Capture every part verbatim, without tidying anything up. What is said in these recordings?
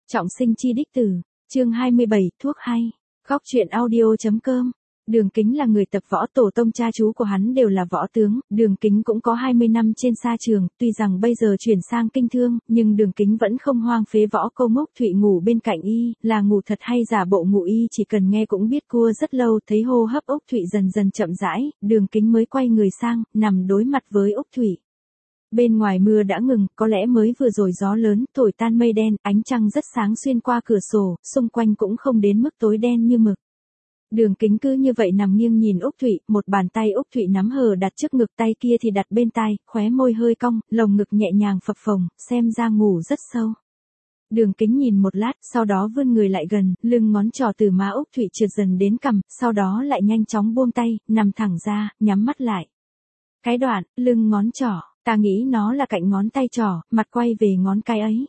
Trọng sinh chi đích tử, chương hai mươi bảy, thuốc hay. Góc truyện audio.com. Đường Kính là người tập võ, tổ tông cha chú của hắn đều là võ tướng, Đường Kính cũng có hai mươi năm trên sa trường, tuy rằng bây giờ chuyển sang kinh thương, nhưng Đường Kính vẫn không hoang phế võ công. Úc Thụy ngủ bên cạnh y, là ngủ thật hay giả bộ ngủ y chỉ cần nghe cũng biết cua rất lâu. Thấy hô hấp Úc Thụy dần dần chậm rãi, Đường Kính mới quay người sang, nằm đối mặt với Úc Thụy. Bên ngoài mưa đã ngừng, có lẽ mới vừa rồi gió lớn, thổi tan mây đen, ánh trăng rất sáng xuyên qua cửa sổ, xung quanh cũng không đến mức tối đen như mực. Đường Kính cứ như vậy nằm nghiêng nhìn Úc Thụy, một bàn tay Úc Thụy nắm hờ đặt trước ngực, tay kia thì đặt bên tai, khóe môi hơi cong, lồng ngực nhẹ nhàng phập phồng, xem ra ngủ rất sâu. Đường Kính nhìn một lát, sau đó vươn người lại gần, lưng ngón trỏ từ má Úc Thụy trượt dần đến cằm, sau đó lại nhanh chóng buông tay, nằm thẳng ra, nhắm mắt lại. Cái đoạn, lưng ngón trỏ, ta nghĩ nó là cạnh ngón tay trỏ, mặt quay về ngón cái ấy.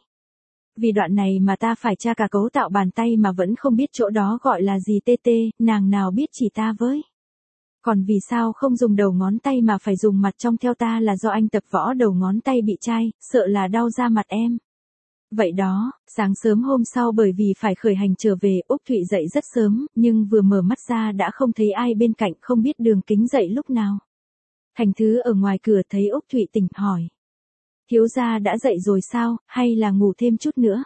Vì đoạn này mà ta phải tra cả cấu tạo bàn tay mà vẫn không biết chỗ đó gọi là gì. Tê tê, nàng nào biết chỉ ta với. Còn vì sao không dùng đầu ngón tay mà phải dùng mặt trong, theo ta là do anh tập võ đầu ngón tay bị chai, sợ là đau da mặt em. Vậy đó, sáng sớm hôm sau bởi vì phải khởi hành trở về, Úc Thụy dậy rất sớm, nhưng vừa mở mắt ra đã không thấy ai bên cạnh, không biết Đường Kính dậy lúc nào. Thành Thứ ở ngoài cửa thấy Úc Thụy tỉnh, hỏi. Thiếu gia đã dậy rồi sao, hay là ngủ thêm chút nữa?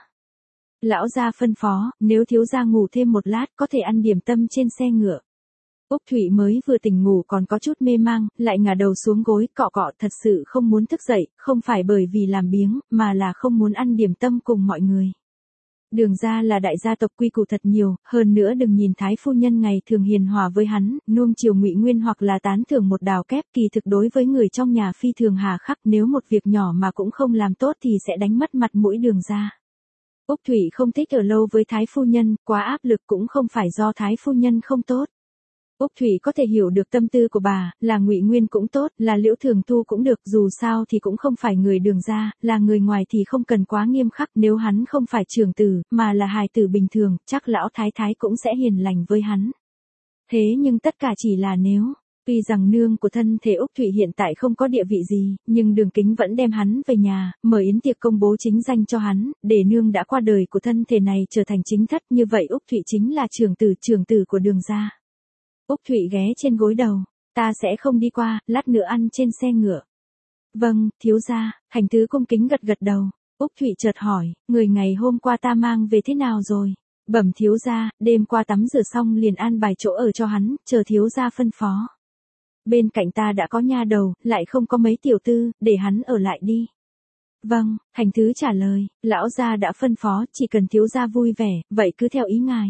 Lão gia phân phó, nếu thiếu gia ngủ thêm một lát có thể ăn điểm tâm trên xe ngựa. Úc Thụy mới vừa tỉnh ngủ còn có chút mê mang, lại ngả đầu xuống gối, cọ cọ, thật sự không muốn thức dậy, không phải bởi vì làm biếng, mà là không muốn ăn điểm tâm cùng mọi người. Đường gia là đại gia tộc, quy củ thật nhiều, hơn nữa đừng nhìn thái phu nhân ngày thường hiền hòa với hắn, nuông chiều Ngụy Nguyên hoặc là tán thưởng một đào kép, kỳ thực đối với người trong nhà phi thường hà khắc, nếu một việc nhỏ mà cũng không làm tốt thì sẽ đánh mất mặt mũi Đường gia. Úc Thụy không thích ở lâu với thái phu nhân, quá áp lực cũng không phải do thái phu nhân không tốt. Úc Thụy có thể hiểu được tâm tư của bà, là Ngụy Nguyên cũng tốt, là Liễu Thường Tu cũng được, dù sao thì cũng không phải người Đường gia, là người ngoài thì không cần quá nghiêm khắc, nếu hắn không phải trưởng tử, mà là hài tử bình thường, chắc lão thái thái cũng sẽ hiền lành với hắn. Thế nhưng tất cả chỉ là nếu, tuy rằng nương của thân thể Úc Thụy hiện tại không có địa vị gì, nhưng Đường Kính vẫn đem hắn về nhà, mở yến tiệc công bố chính danh cho hắn, để nương đã qua đời của thân thể này trở thành chính thất, như vậy Úc Thụy chính là trưởng tử trưởng tử của Đường gia. Úc Thụy ghé trên gối đầu, ta sẽ không đi qua, lát nữa ăn trên xe ngựa. Vâng, thiếu gia. Thành Thứ cung kính gật gật đầu. Úc Thụy chợt hỏi, người ngày hôm qua ta mang về thế nào rồi? Bẩm thiếu gia, đêm qua tắm rửa xong liền an bài chỗ ở cho hắn, chờ thiếu gia phân phó. Bên cạnh ta đã có nha đầu, lại không có mấy tiểu tư, để hắn ở lại đi. Vâng, Thành Thứ trả lời, lão gia đã phân phó, chỉ cần thiếu gia vui vẻ, vậy cứ theo ý ngài.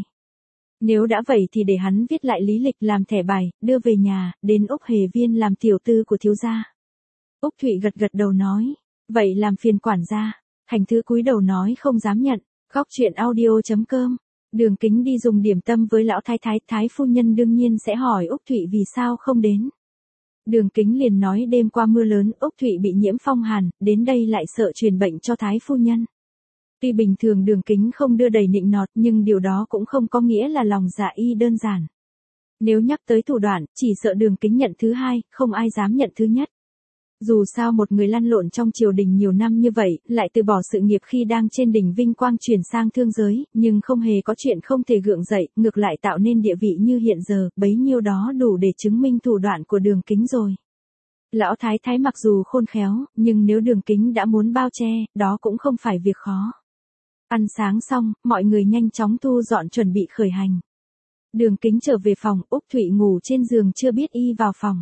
Nếu đã vậy thì để hắn viết lại lý lịch làm thẻ bài, đưa về nhà, đến Úc Hề Viên làm tiểu tư của thiếu gia. Úc Thụy gật gật đầu nói, vậy làm phiền quản gia. Thành Thứ cúi đầu nói không dám nhận. Góc truyện audio.com. Đường Kính đi dùng điểm tâm với lão thái thái, thái phu nhân đương nhiên sẽ hỏi Úc Thụy vì sao không đến. Đường Kính liền nói đêm qua mưa lớn, Úc Thụy bị nhiễm phong hàn, đến đây lại sợ truyền bệnh cho thái phu nhân. Tuy bình thường Đường Kính không đưa đầy nịnh nọt, nhưng điều đó cũng không có nghĩa là lòng dạ y đơn giản. Nếu nhắc tới thủ đoạn, chỉ sợ Đường Kính nhận thứ hai, không ai dám nhận thứ nhất. Dù sao một người lăn lộn trong triều đình nhiều năm như vậy, lại từ bỏ sự nghiệp khi đang trên đỉnh vinh quang chuyển sang thương giới, nhưng không hề có chuyện không thể gượng dậy, ngược lại tạo nên địa vị như hiện giờ, bấy nhiêu đó đủ để chứng minh thủ đoạn của Đường Kính rồi. Lão thái thái mặc dù khôn khéo, nhưng nếu Đường Kính đã muốn bao che, đó cũng không phải việc khó. Ăn sáng xong, mọi người nhanh chóng thu dọn chuẩn bị khởi hành. Đường Kính trở về phòng, Úc Thụy ngủ trên giường chưa biết y vào phòng.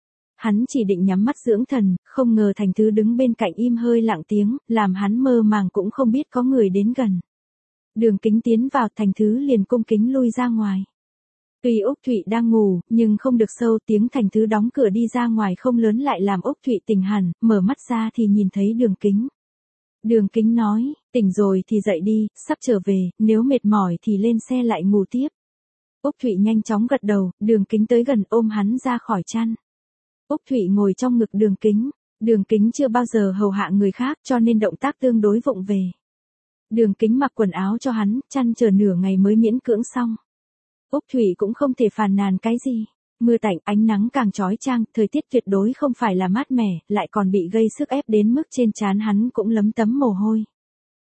Hắn chỉ định nhắm mắt dưỡng thần, không ngờ Thành Thứ đứng bên cạnh im hơi lặng tiếng, làm hắn mơ màng cũng không biết có người đến gần. Đường Kính tiến vào, Thành Thứ liền cung kính lui ra ngoài. Tuy Úc Thụy đang ngủ, nhưng không được sâu, tiếng Thành Thứ đóng cửa đi ra ngoài không lớn lại làm Úc Thụy tỉnh hẳn, mở mắt ra thì nhìn thấy Đường Kính. Đường Kính nói, tỉnh rồi thì dậy đi, sắp trở về, nếu mệt mỏi thì lên xe lại ngủ tiếp. Úc Thụy nhanh chóng gật đầu, Đường Kính tới gần ôm hắn ra khỏi chăn. Úc Thụy ngồi trong ngực Đường Kính, Đường Kính chưa bao giờ hầu hạ người khác cho nên động tác tương đối vụng về. Đường Kính mặc quần áo cho hắn, chăn chờ nửa ngày mới miễn cưỡng xong. Úc Thụy cũng không thể phàn nàn cái gì. Mưa tạnh, ánh nắng càng chói chang, thời tiết tuyệt đối không phải là mát mẻ, lại còn bị gây sức ép đến mức trên trán hắn cũng lấm tấm mồ hôi.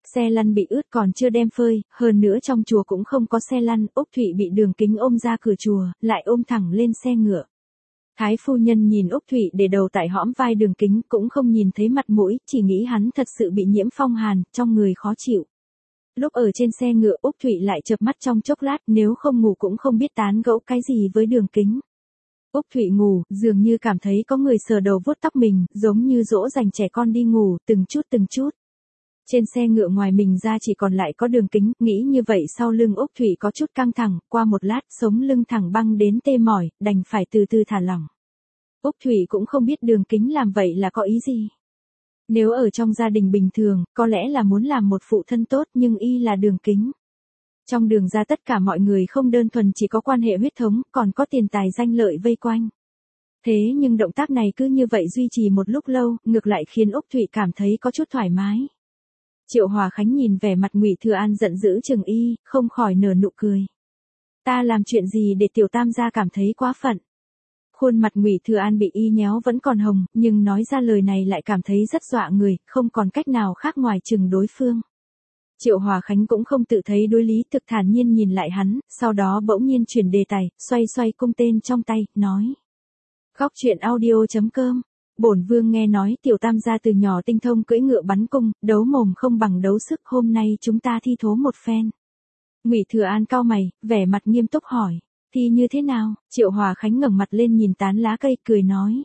Xe lăn bị ướt còn chưa đem phơi, hơn nữa trong chùa cũng không có xe lăn, Úc Thụy bị Đường Kính ôm ra cửa chùa, lại ôm thẳng lên xe ngựa. Thái phu nhân nhìn Úc Thụy để đầu tại hõm vai Đường Kính, cũng không nhìn thấy mặt mũi, chỉ nghĩ hắn thật sự bị nhiễm phong hàn, trong người khó chịu. Lúc ở trên xe ngựa Úc Thụy lại chợp mắt trong chốc lát, nếu không ngủ cũng không biết tán gẫu cái gì với Đường Kính. Úc Thụy ngủ, dường như cảm thấy có người sờ đầu vuốt tóc mình, giống như dỗ dành trẻ con đi ngủ, từng chút từng chút. Trên xe ngựa ngoài mình ra chỉ còn lại có Đường Kính, nghĩ như vậy sau lưng Úc Thụy có chút căng thẳng, qua một lát sống lưng thẳng băng đến tê mỏi, đành phải từ từ thả lỏng. Úc Thụy cũng không biết Đường Kính làm vậy là có ý gì. Nếu ở trong gia đình bình thường, có lẽ là muốn làm một phụ thân tốt nhưng y là Đường Kính. Trong Đường ra tất cả mọi người không đơn thuần chỉ có quan hệ huyết thống, còn có tiền tài danh lợi vây quanh. Thế nhưng động tác này cứ như vậy duy trì một lúc lâu, ngược lại khiến Úc Thụy cảm thấy có chút thoải mái. Triệu Hòa Khánh nhìn vẻ mặt Ngụy Thừa An giận dữ chừng y, không khỏi nở nụ cười. Ta làm chuyện gì để tiểu tam gia cảm thấy quá phận? Khuôn mặt Ngụy Thừa An bị y nhéo vẫn còn hồng, nhưng nói ra lời này lại cảm thấy rất dọa người, không còn cách nào khác ngoài chừng đối phương. Triệu Hòa Khánh cũng không tự thấy đối lý, thực thản nhiên nhìn lại hắn, sau đó bỗng nhiên chuyển đề tài, xoay xoay cung tên trong tay, nói. Góc truyện audio chấm com. Bổn vương nghe nói tiểu tam gia từ nhỏ tinh thông cưỡi ngựa bắn cung, đấu mồm không bằng đấu sức, hôm nay chúng ta thi thố một phen. Ngụy Thừa An cau mày, vẻ mặt nghiêm túc hỏi. Thì như thế nào? Triệu Hòa Khánh ngẩng mặt lên nhìn tán lá cây, cười nói.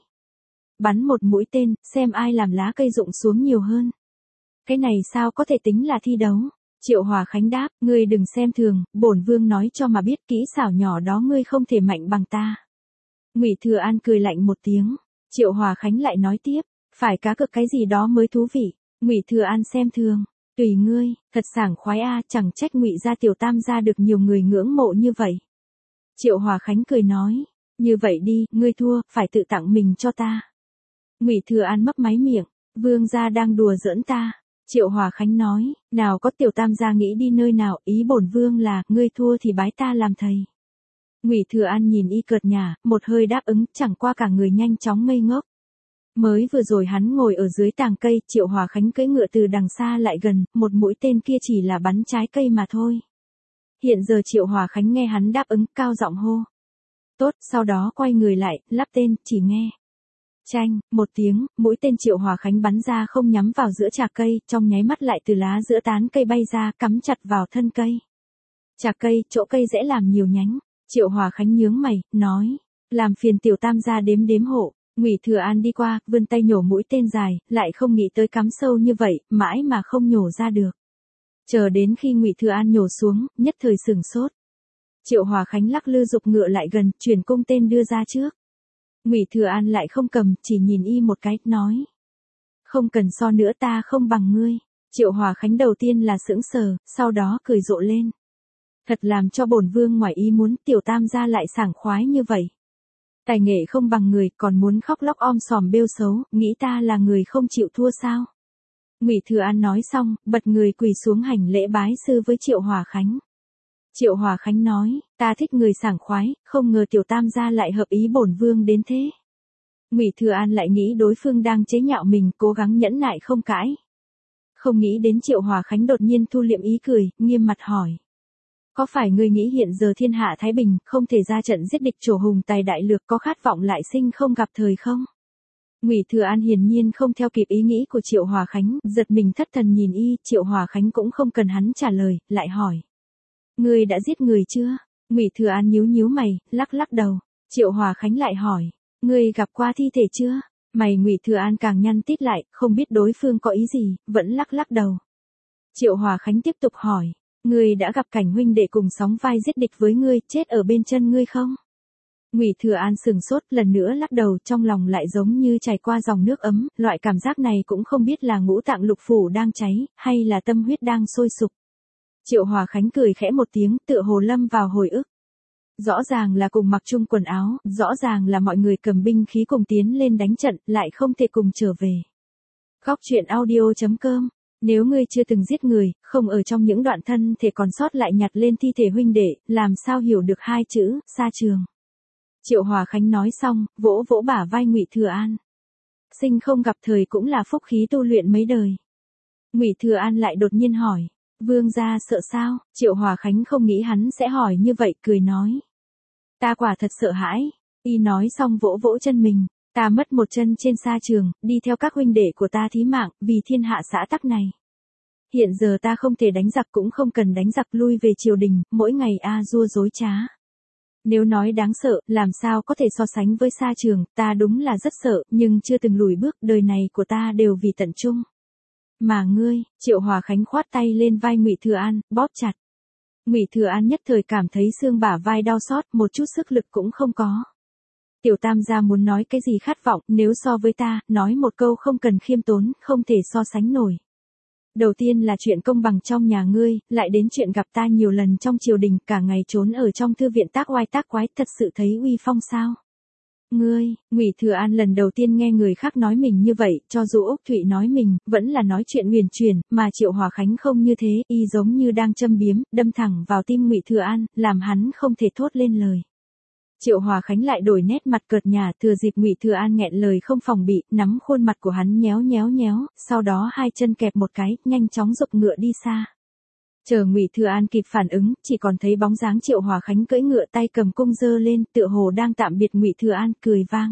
Bắn một mũi tên, xem ai làm lá cây rụng xuống nhiều hơn. Cái này sao có thể tính là thi đấu? Triệu Hòa Khánh đáp, ngươi đừng xem thường, bổn vương nói cho mà biết kỹ xảo nhỏ đó ngươi không thể mạnh bằng ta. Ngụy Thừa An cười lạnh một tiếng. Triệu Hòa Khánh lại nói tiếp, phải cá cược cái gì đó mới thú vị. Ngụy Thừa An xem thường, tùy ngươi, thật sảng khoái a, chẳng trách Ngụy gia tiểu tam gia được nhiều người ngưỡng mộ như vậy. Triệu Hòa Khánh cười nói, như vậy đi, ngươi thua, phải tự tặng mình cho ta. Ngụy Thừa An mấp máy miệng, vương gia đang đùa giỡn ta. Triệu Hòa Khánh nói, nào có tiểu tam gia nghĩ đi nơi nào, ý bổn vương là, ngươi thua thì bái ta làm thầy. Ngụy Thừa An nhìn y cợt nhả, một hơi đáp ứng, chẳng qua cả người nhanh chóng ngây ngốc. Mới vừa rồi hắn ngồi ở dưới tàng cây, Triệu Hòa Khánh cưỡi ngựa từ đằng xa lại gần, một mũi tên kia chỉ là bắn trái cây mà thôi. Hiện giờ Triệu Hòa Khánh nghe hắn đáp ứng, cao giọng hô. Tốt, sau đó quay người lại, lắp tên, chỉ nghe. Chanh, một tiếng, mũi tên Triệu Hòa Khánh bắn ra không nhắm vào giữa trà cây, trong nháy mắt lại từ lá giữa tán cây bay ra, cắm chặt vào thân cây. Trà cây, chỗ cây dễ làm nhiều nhánh. Triệu Hòa Khánh nhướng mày, nói, làm phiền tiểu tam gia đếm đếm hộ. Ngụy Thừa An đi qua, vươn tay nhổ mũi tên dài, lại không nghĩ tới cắm sâu như vậy, mãi mà không nhổ ra được. Chờ đến khi Ngụy Thừa An nhổ xuống, nhất thời sửng sốt. Triệu Hòa Khánh lắc lư giục ngựa lại gần, chuyển cung tên đưa ra trước. Ngụy Thừa An lại không cầm, chỉ nhìn y một cái, nói. Không cần so nữa, ta không bằng ngươi. Triệu Hòa Khánh đầu tiên là sững sờ, sau đó cười rộ lên. Thật làm cho bổn vương ngoài ý muốn, tiểu tam gia lại sảng khoái như vậy. Tài nghệ không bằng người, còn muốn khóc lóc om sòm bêu xấu, nghĩ ta là người không chịu thua sao? Ngụy Thừa An nói xong, bật người quỳ xuống hành lễ bái sư với Triệu Hòa Khánh. Triệu Hòa Khánh nói, ta thích người sảng khoái, không ngờ tiểu tam gia lại hợp ý bổn vương đến thế. Ngụy Thừa An lại nghĩ đối phương đang chế nhạo mình, cố gắng nhẫn nại không cãi. Không nghĩ đến Triệu Hòa Khánh đột nhiên thu liệm ý cười, nghiêm mặt hỏi. Có phải ngươi nghĩ hiện giờ thiên hạ Thái Bình, không thể ra trận giết địch trổ hùng tài đại lược, có khát vọng lại sinh không gặp thời không? Ngụy Thừa An hiển nhiên không theo kịp ý nghĩ của Triệu Hòa Khánh, giật mình thất thần nhìn y, Triệu Hòa Khánh cũng không cần hắn trả lời, lại hỏi. Ngươi đã giết người chưa? Ngụy Thừa An nhíu nhíu mày, lắc lắc đầu. Triệu Hòa Khánh lại hỏi. Ngươi gặp qua thi thể chưa? Mày Ngụy Thừa An càng nhăn tít lại, không biết đối phương có ý gì, vẫn lắc lắc đầu. Triệu Hòa Khánh tiếp tục hỏi. Ngươi đã gặp cảnh huynh đệ cùng sóng vai giết địch với ngươi, chết ở bên chân ngươi không? Ngụy Thừa An sừng sốt, lần nữa lắc đầu, trong lòng lại giống như chảy qua dòng nước ấm, loại cảm giác này cũng không biết là ngũ tạng lục phủ đang cháy, hay là tâm huyết đang sôi sục. Triệu Hòa Khánh cười khẽ một tiếng, tựa hồ lâm vào hồi ức. Rõ ràng là cùng mặc chung quần áo, rõ ràng là mọi người cầm binh khí cùng tiến lên đánh trận, lại không thể cùng trở về. Góc truyện audio chấm com. Nếu ngươi chưa từng giết người, không ở trong những đoạn thân thể còn sót lại nhặt lên thi thể huynh đệ, làm sao hiểu được hai chữ, xa trường. Triệu Hòa Khánh nói xong, vỗ vỗ bả vai Ngụy Thừa An. Sinh không gặp thời cũng là phúc khí tu luyện mấy đời. Ngụy Thừa An lại đột nhiên hỏi, vương gia sợ sao? Triệu Hòa Khánh không nghĩ hắn sẽ hỏi như vậy, cười nói. Ta quả thật sợ hãi. Y nói xong vỗ vỗ chân mình, ta mất một chân trên sa trường, đi theo các huynh đệ của ta thí mạng, vì thiên hạ xã tắc này. Hiện giờ ta không thể đánh giặc cũng không cần đánh giặc, lui về triều đình, mỗi ngày a dua dối trá. Nếu nói đáng sợ, làm sao có thể so sánh với sa trường, ta đúng là rất sợ, nhưng chưa từng lùi bước, đời này của ta đều vì tận trung. Mà ngươi, Triệu Hòa Khánh khoát tay lên vai Ngụy Thừa An, bóp chặt. Ngụy Thừa An nhất thời cảm thấy xương bả vai đau xót, một chút sức lực cũng không có. Tiểu tam gia muốn nói cái gì khát vọng, nếu so với ta, nói một câu không cần khiêm tốn, không thể so sánh nổi. Đầu tiên là chuyện công bằng trong nhà ngươi, lại đến chuyện gặp ta nhiều lần trong triều đình, cả ngày trốn ở trong thư viện tác oai tác quái, thật sự thấy uy phong sao? Ngươi, Ngụy Thừa An lần đầu tiên nghe người khác nói mình như vậy, cho dù Úc Thụy nói mình, vẫn là nói chuyện huyền truyền, mà Triệu Hòa Khánh không như thế, y giống như đang châm biếm, đâm thẳng vào tim Ngụy Thừa An, làm hắn không thể thốt lên lời. Triệu Hòa Khánh lại đổi nét mặt cợt nhả, thừa dịp Ngụy Thừa An nghẹn lời không phòng bị, nắm khuôn mặt của hắn nhéo nhéo nhéo, sau đó hai chân kẹp một cái, nhanh chóng giục ngựa đi xa. Chờ Ngụy Thừa An kịp phản ứng, chỉ còn thấy bóng dáng Triệu Hòa Khánh cưỡi ngựa, tay cầm cung giơ lên, tựa hồ đang tạm biệt Ngụy Thừa An, cười vang.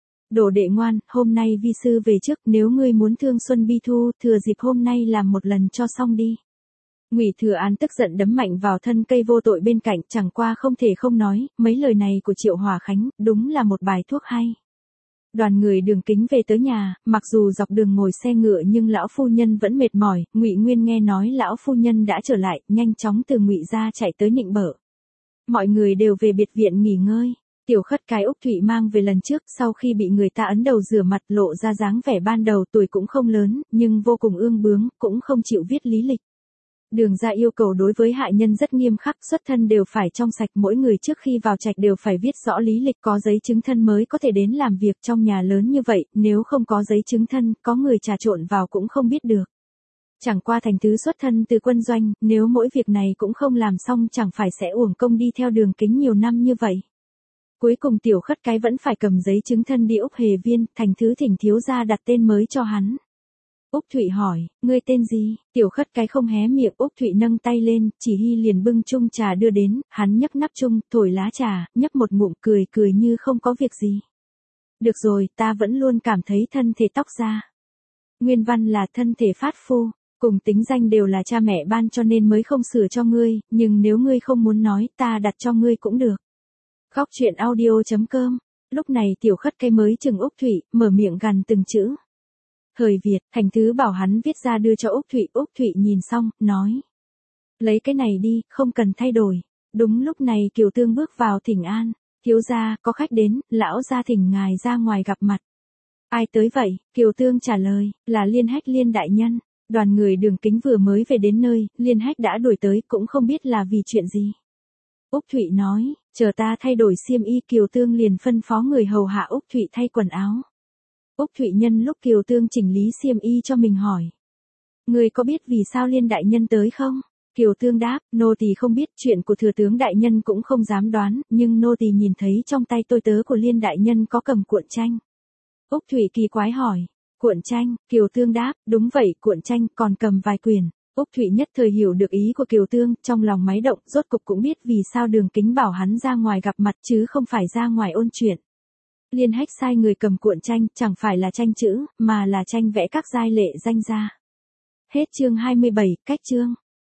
Đồ đệ ngoan, hôm nay vi sư về trước, nếu ngươi muốn thương xuân bi thu, thừa dịp hôm nay làm một lần cho xong đi. Ngụy Thừa An tức giận đấm mạnh vào thân cây vô tội bên cạnh, chẳng qua không thể không nói, mấy lời này của Triệu Hòa Khánh, đúng là một bài thuốc hay. Đoàn người Đường Kính về tới nhà, mặc dù dọc đường ngồi xe ngựa nhưng lão phu nhân vẫn mệt mỏi, Ngụy Nguyên nghe nói lão phu nhân đã trở lại, nhanh chóng từ Ngụy gia chạy tới nịnh bợ. Mọi người đều về biệt viện nghỉ ngơi. Tiểu Khất Cái Úc Thụy mang về lần trước, sau khi bị người ta ấn đầu rửa mặt, lộ ra dáng vẻ ban đầu, tuổi cũng không lớn, nhưng vô cùng ương bướng, cũng không chịu viết lý lịch. Đường gia yêu cầu đối với hạ nhân rất nghiêm khắc, xuất thân đều phải trong sạch, mỗi người trước khi vào trạch đều phải viết rõ lý lịch, có giấy chứng thân mới có thể đến làm việc trong nhà lớn như vậy, nếu không có giấy chứng thân, có người trà trộn vào cũng không biết được. Chẳng qua Thành Thứ xuất thân từ quân doanh, nếu mỗi việc này cũng không làm xong chẳng phải sẽ uổng công đi theo Đường Kính nhiều năm như vậy. Cuối cùng Tiểu Khất Cái vẫn phải cầm giấy chứng thân đi Úc Hề Viên, Thành Thứ thỉnh thiếu gia đặt tên mới cho hắn. Úc Thụy hỏi, ngươi tên gì? Tiểu Khất Cái không hé miệng, Úc Thụy nâng tay lên, chỉ hy liền bưng chung trà đưa đến, hắn nhấc nắp chung, thổi lá trà, nhấp một ngụm, cười cười như không có việc gì. Được rồi, ta vẫn luôn cảm thấy thân thể tóc ra. Nguyên văn là thân thể phát phu, cùng tính danh đều là cha mẹ ban cho nên mới không sửa cho ngươi, nhưng nếu ngươi không muốn nói, ta đặt cho ngươi cũng được. Góc truyện audio chấm com. Lúc này Tiểu Khất Cái mới chừng Úc Thụy, mở miệng gằn từng chữ. Thời Việt, Thành Thứ bảo hắn viết ra đưa cho Úc Thụy, Úc Thụy nhìn xong, nói. Lấy cái này đi, không cần thay đổi. Đúng lúc này Kiều Tương bước vào thỉnh an, thiếu gia, có khách đến, lão gia thỉnh ngài ra ngoài gặp mặt. Ai tới vậy? Kiều Tương trả lời, là Liên Hách Liên đại nhân. Đoàn người Đường Kính vừa mới về đến nơi, Liên Hách đã đuổi tới, cũng không biết là vì chuyện gì. Úc Thụy nói, chờ ta thay đổi xiêm y. Kiều Tương liền phân phó người hầu hạ Úc Thụy thay quần áo. Úc Thụy nhân lúc Kiều Tương chỉnh lý xiêm y cho mình hỏi. Người có biết vì sao Liên đại nhân tới không? Kiều Tương đáp, nô tỳ không biết, chuyện của thừa tướng đại nhân cũng không dám đoán, nhưng nô tỳ nhìn thấy trong tay tôi tớ của Liên đại nhân có cầm cuộn tranh. Úc Thụy kỳ quái hỏi, cuộn tranh? Kiều Tương đáp, đúng vậy, cuộn tranh, còn cầm vài quyển. Úc Thụy nhất thời hiểu được ý của Kiều Tương, trong lòng máy động, rốt cục cũng biết vì sao Đường Kính bảo hắn ra ngoài gặp mặt chứ không phải ra ngoài ôn chuyện. Liên Hách sai người cầm cuộn tranh, chẳng phải là tranh chữ, mà là tranh vẽ các giai lệ danh gia. Hết chương hai mươi bảy, cách chương.